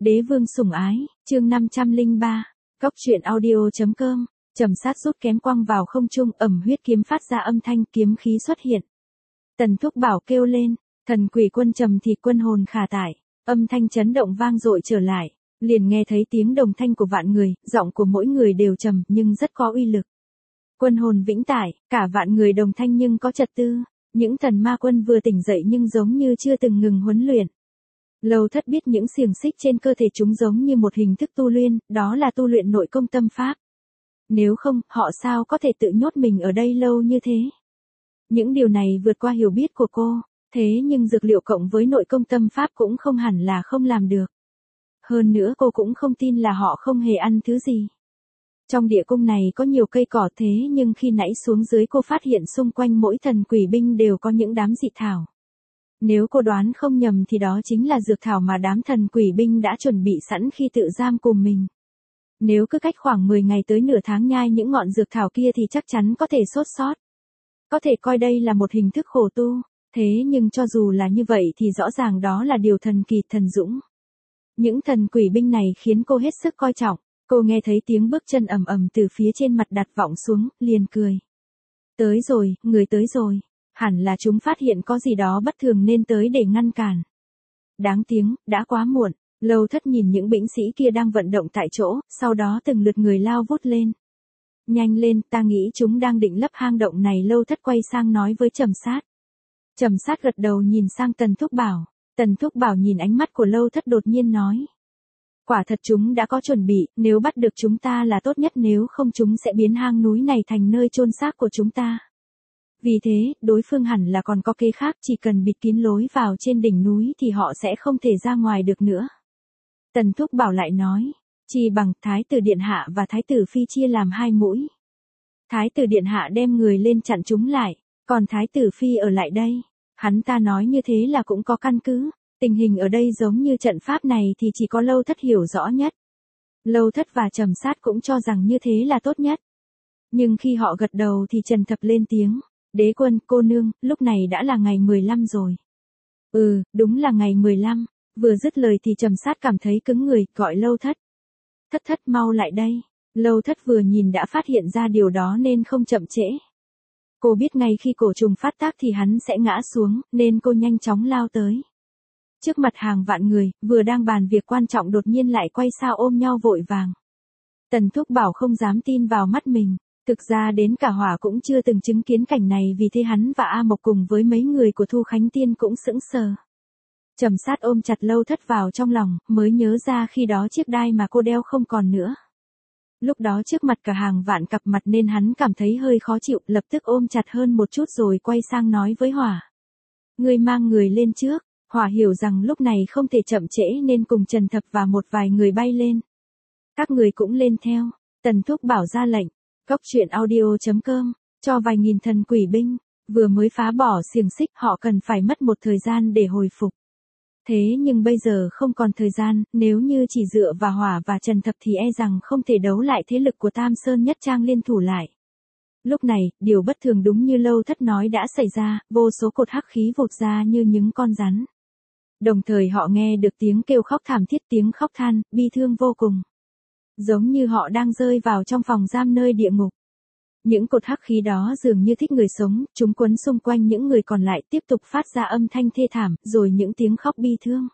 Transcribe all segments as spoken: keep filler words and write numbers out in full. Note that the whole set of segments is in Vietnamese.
Đế vương sủng ái, chương năm trăm lẻ ba, Cốc truyện audio.com, Trầm Sát rút kém quăng vào không trung, ầm huyết kiếm phát ra âm thanh, kiếm khí xuất hiện. Tần Thúc Bảo kêu lên, thần quỷ quân trầm thì quân hồn khả tại, âm thanh chấn động vang dội trở lại, liền nghe thấy tiếng đồng thanh của vạn người, giọng của mỗi người đều trầm nhưng rất có uy lực. Quân hồn vĩnh tại, cả vạn người đồng thanh nhưng có trật tư, những thần ma quân vừa tỉnh dậy nhưng giống như chưa từng ngừng huấn luyện. Lâu Thất biết những xiềng xích trên cơ thể chúng giống như một hình thức tu luyện, đó là tu luyện nội công tâm pháp. Nếu không, họ sao có thể tự nhốt mình ở đây lâu như thế? Những điều này vượt qua hiểu biết của cô, thế nhưng dược liệu cộng với nội công tâm pháp cũng không hẳn là không làm được. Hơn nữa cô cũng không tin là họ không hề ăn thứ gì. Trong địa cung này có nhiều cây cỏ thế nhưng khi nãy xuống dưới cô phát hiện xung quanh mỗi thần quỷ binh đều có những đám dị thảo. Nếu cô đoán không nhầm thì đó chính là dược thảo mà đám thần quỷ binh đã chuẩn bị sẵn khi tự giam cùng mình. Nếu cứ cách khoảng mười ngày tới nửa tháng nhai những ngọn dược thảo kia thì chắc chắn có thể sốt sót. Có thể coi đây là một hình thức khổ tu, thế nhưng cho dù là như vậy thì rõ ràng đó là điều thần kỳ thần dũng. Những thần quỷ binh này khiến cô hết sức coi trọng, cô nghe thấy tiếng bước chân ầm ầm từ phía trên mặt đặt vọng xuống, liền cười. Tới rồi, người tới rồi. Hẳn là chúng phát hiện có gì đó bất thường nên tới để ngăn cản. Đáng tiếng, đã quá muộn. Lâu Thất nhìn những binh sĩ kia đang vận động tại chỗ, sau đó từng lượt người lao vút lên. Nhanh lên, ta nghĩ chúng đang định lấp hang động này. Lâu Thất quay sang nói với Trầm Sát. Trầm Sát gật đầu nhìn sang Tần Thúc Bảo. Tần Thúc Bảo nhìn ánh mắt của Lâu Thất đột nhiên nói. Quả thật chúng đã có chuẩn bị, nếu bắt được chúng ta là tốt nhất, nếu không chúng sẽ biến hang núi này thành nơi chôn xác của chúng ta. Vì thế, đối phương hẳn là còn có kế khác, chỉ cần bịt kín lối vào trên đỉnh núi thì họ sẽ không thể ra ngoài được nữa. Tần Thúc Bảo lại nói, chỉ bằng Thái tử Điện Hạ và Thái tử Phi chia làm hai mũi. Thái tử Điện Hạ đem người lên chặn chúng lại, còn Thái tử Phi ở lại đây. Hắn ta nói như thế là cũng có căn cứ, tình hình ở đây giống như trận pháp này thì chỉ có Lâu Thất hiểu rõ nhất. Lâu Thất và Trầm Sát cũng cho rằng như thế là tốt nhất. Nhưng khi họ gật đầu thì Trần Thập lên tiếng. Đế quân, cô nương, lúc này đã là ngày mười lăm rồi. Ừ, đúng là ngày mười lăm. Vừa dứt lời thì Trầm Sát cảm thấy cứng người, gọi Lâu Thất. Thất thất mau lại đây. Lâu Thất vừa nhìn đã phát hiện ra điều đó nên không chậm trễ. Cô biết ngay khi cổ trùng phát tác thì hắn sẽ ngã xuống, nên cô nhanh chóng lao tới. Trước mặt hàng vạn người, vừa đang bàn việc quan trọng đột nhiên lại quay sao ôm nhau vội vàng. Tần Thúc Bảo không dám tin vào mắt mình. Thực ra đến cả Hỏa cũng chưa từng chứng kiến cảnh này, vì thế hắn và A Mộc cùng với mấy người của Thu Khánh Tiên cũng sững sờ. Trầm Sát ôm chặt Lâu Thất vào trong lòng, mới nhớ ra khi đó chiếc đai mà cô đeo không còn nữa. Lúc đó trước mặt cả hàng vạn cặp mặt nên hắn cảm thấy hơi khó chịu, lập tức ôm chặt hơn một chút rồi quay sang nói với Hỏa. Ngươi mang người lên trước. Hỏa hiểu rằng lúc này không thể chậm trễ nên cùng Trần Thập và một vài người bay lên. Các người cũng lên theo. Tần Thúc Bảo ra lệnh. Cốc truyện audio.com, cho vài nghìn thần quỷ binh, vừa mới phá bỏ xiềng xích họ cần phải mất một thời gian để hồi phục. Thế nhưng bây giờ không còn thời gian, nếu như chỉ dựa vào Hỏa và Trần Thập thì e rằng không thể đấu lại thế lực của Tam Sơn Nhất Trang liên thủ lại. Lúc này, điều bất thường đúng như Lâu Thất nói đã xảy ra, vô số cột hắc khí vụt ra như những con rắn. Đồng thời họ nghe được tiếng kêu khóc thảm thiết, tiếng khóc than, bi thương vô cùng. Giống như họ đang rơi vào trong phòng giam nơi địa ngục. Những cột hắc khí đó dường như thích người sống, chúng quấn xung quanh những người còn lại tiếp tục phát ra âm thanh thê thảm, rồi những tiếng khóc bi thương.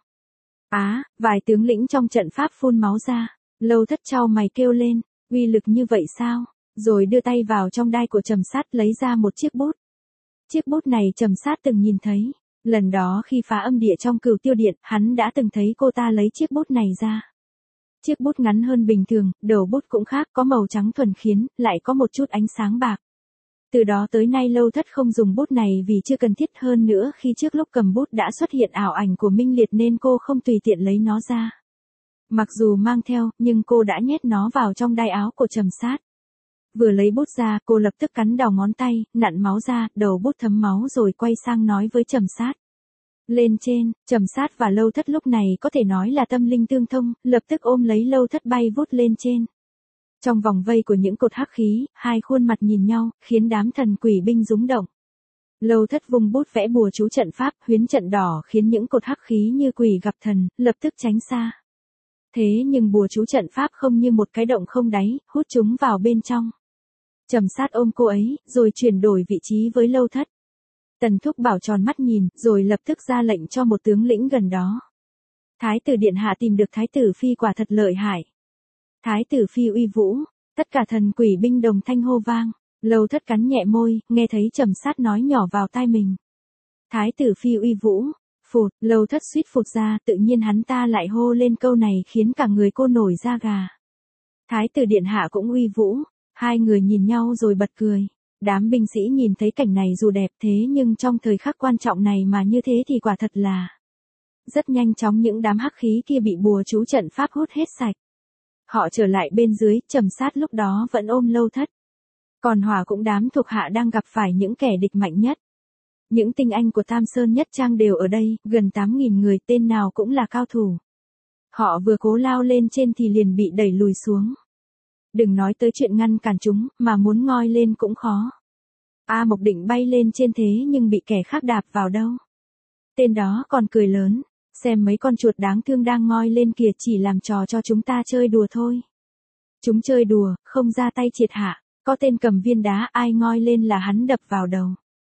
Á, à, vài tướng lĩnh trong trận pháp phun máu ra. Lâu Thất chau mày kêu lên, uy lực như vậy sao? Rồi đưa tay vào trong đai của Trầm Sát lấy ra một chiếc bút. Chiếc bút này Trầm Sát từng nhìn thấy. Lần đó khi phá âm địa trong Cửu Tiêu Điện, hắn đã từng thấy cô ta lấy chiếc bút này ra. Chiếc bút ngắn hơn bình thường, đầu bút cũng khác, có màu trắng thuần khiết, lại có một chút ánh sáng bạc. Từ đó tới nay Lâu Thất không dùng bút này vì chưa cần thiết, hơn nữa khi trước lúc cầm bút đã xuất hiện ảo ảnh của Minh Liệt nên cô không tùy tiện lấy nó ra. Mặc dù mang theo, nhưng cô đã nhét nó vào trong đai áo của Trầm Sát. Vừa lấy bút ra, cô lập tức cắn đầu ngón tay, nặn máu ra, đầu bút thấm máu rồi quay sang nói với Trầm Sát. Lên trên, Trầm Sát và Lâu Thất lúc này có thể nói là tâm linh tương thông, lập tức ôm lấy Lâu Thất bay vút lên trên. Trong vòng vây của những cột hắc khí, hai khuôn mặt nhìn nhau, khiến đám thần quỷ binh rúng động. Lâu Thất vung bút vẽ bùa chú trận pháp, huyễn trận đỏ khiến những cột hắc khí như quỷ gặp thần, lập tức tránh xa. Thế nhưng bùa chú trận pháp không như một cái động không đáy, hút chúng vào bên trong. Trầm Sát ôm cô ấy, rồi chuyển đổi vị trí với Lâu Thất. Tần Thúc Bảo tròn mắt nhìn, rồi lập tức ra lệnh cho một tướng lĩnh gần đó. Thái tử điện hạ tìm được Thái tử phi quả thật lợi hại. Thái tử phi uy vũ, tất cả thần quỷ binh đồng thanh hô vang. Lâu Thất cắn nhẹ môi, nghe thấy Trầm Sát nói nhỏ vào tai mình. Thái tử phi uy vũ, phụt, Lâu Thất suýt phụt ra, tự nhiên hắn ta lại hô lên câu này khiến cả người cô nổi da gà. Thái tử điện hạ cũng uy vũ, hai người nhìn nhau rồi bật cười. Đám binh sĩ nhìn thấy cảnh này dù đẹp thế nhưng trong thời khắc quan trọng này mà như thế thì quả thật là. Rất nhanh chóng những đám hắc khí kia bị bùa chú trận pháp hút hết sạch. Họ trở lại bên dưới, Trầm Sát lúc đó vẫn ôm Lâu Thất. Còn Hỏa cũng đám thuộc hạ đang gặp phải những kẻ địch mạnh nhất. Những tinh anh của Tam Sơn Nhất Trang đều ở đây, gần tám nghìn người, tên nào cũng là cao thủ. Họ vừa cố lao lên trên thì liền bị đẩy lùi xuống. Đừng nói tới chuyện ngăn cản chúng, mà muốn ngoi lên cũng khó. A Mộc định bay lên trên thế nhưng bị kẻ khác đạp vào đâu. Tên đó còn cười lớn, xem mấy con chuột đáng thương đang ngoi lên kìa, chỉ làm trò cho chúng ta chơi đùa thôi. Chúng chơi đùa, không ra tay triệt hạ, có tên cầm viên đá ai ngoi lên là hắn đập vào đầu.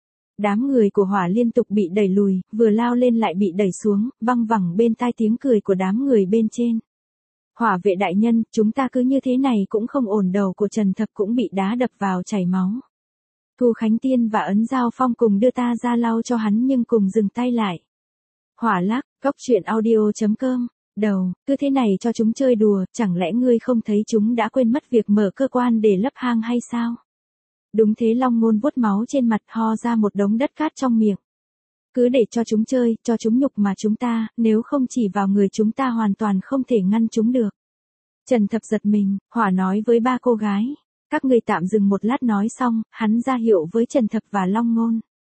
Đám người của Hỏa liên tục bị đẩy lùi, vừa lao lên lại bị đẩy xuống, văng vẳng bên tai tiếng cười của đám người bên trên. Hỏa vệ đại nhân, chúng ta cứ như thế này cũng không ổn, đầu của Trần Thập cũng bị đá đập vào chảy máu. Thu Khánh Tiên và Ấn Giao Phong cùng đưa ta ra lau cho hắn nhưng cùng dừng tay lại. Hỏa Lắc, cốc truyện audio chấm com, đầu, cứ thế này cho chúng chơi đùa, chẳng lẽ ngươi không thấy chúng đã quên mất việc mở cơ quan để lấp hang hay sao? Đúng thế, Long Ngôn vuốt máu trên mặt, ho ra một đống đất cát trong miệng. Cứ để cho chúng chơi, cho chúng nhục mà chúng ta, nếu không chỉ vào người chúng ta hoàn toàn không thể ngăn chúng được. Trần Thập giật mình, Hỏa nói với ba cô gái. Các người tạm dừng một lát, nói xong, hắn ra hiệu với Trần Thập và Long Ngôn.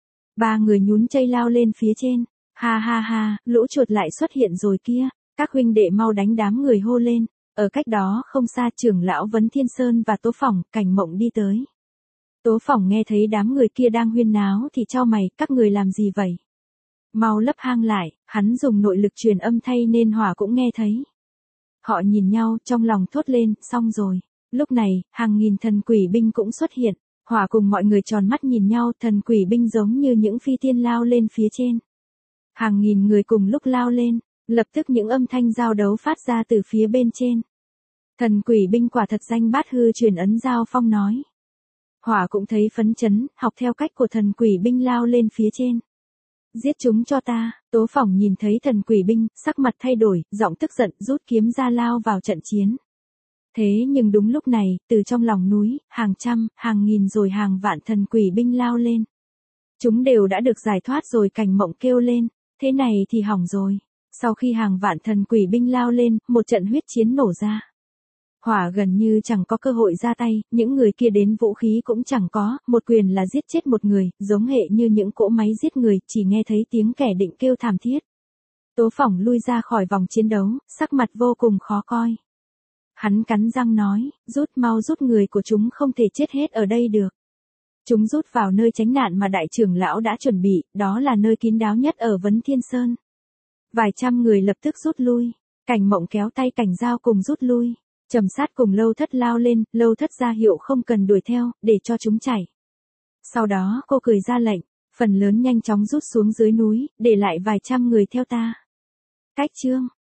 Ba người nhún chây lao lên phía trên. Ha ha ha, lũ chuột lại xuất hiện rồi kia. Các huynh đệ mau đánh, đám người hô lên. Ở cách đó không xa, trưởng lão Vấn Thiên Sơn và Tố Phỏng, Cảnh Mộng đi tới. Tố Phỏng nghe thấy đám người kia đang huyên náo thì chau mày, các người làm gì vậy? Mau lấp hang lại, hắn dùng nội lực truyền âm thay nên Hỏa cũng nghe thấy. Họ nhìn nhau, trong lòng thốt lên, xong rồi. Lúc này, hàng nghìn thần quỷ binh cũng xuất hiện. Hỏa cùng mọi người tròn mắt nhìn nhau, thần quỷ binh giống như những phi tiên lao lên phía trên. Hàng nghìn người cùng lúc lao lên, lập tức những âm thanh giao đấu phát ra từ phía bên trên. Thần quỷ binh quả thật danh bát hư truyền, Ấn Giao Phong nói. Hỏa cũng thấy phấn chấn, học theo cách của thần quỷ binh lao lên phía trên. Giết chúng cho ta. Tố Phỏng nhìn thấy thần quỷ binh, sắc mặt thay đổi, giọng tức giận, rút kiếm ra lao vào trận chiến. Thế nhưng đúng lúc này, từ trong lòng núi, hàng trăm, hàng nghìn rồi hàng vạn thần quỷ binh lao lên. Chúng đều đã được giải thoát rồi, Cảnh Mộng kêu lên, thế này thì hỏng rồi. Sau khi hàng vạn thần quỷ binh lao lên, một trận huyết chiến nổ ra. Hỏa gần như chẳng có cơ hội ra tay, những người kia đến vũ khí cũng chẳng có, một quyền là giết chết một người, giống hệ như những cỗ máy giết người, chỉ nghe thấy tiếng kẻ định kêu thảm thiết. Tố Phỏng lui ra khỏi vòng chiến đấu, sắc mặt vô cùng khó coi. Hắn cắn răng nói, rút, mau rút, người của chúng không thể chết hết ở đây được. Chúng rút vào nơi tránh nạn mà đại trưởng lão đã chuẩn bị, đó là nơi kín đáo nhất ở Vấn Thiên Sơn. Vài trăm người lập tức rút lui, Cảnh Mộng kéo tay Cảnh Giao cùng rút lui. Trầm Sát cùng Lâu Thất lao lên, Lâu Thất ra hiệu không cần đuổi theo, để cho chúng chạy. Sau đó cô cười ra lệnh, phần lớn nhanh chóng rút xuống dưới núi, để lại vài trăm người theo ta. Cách chương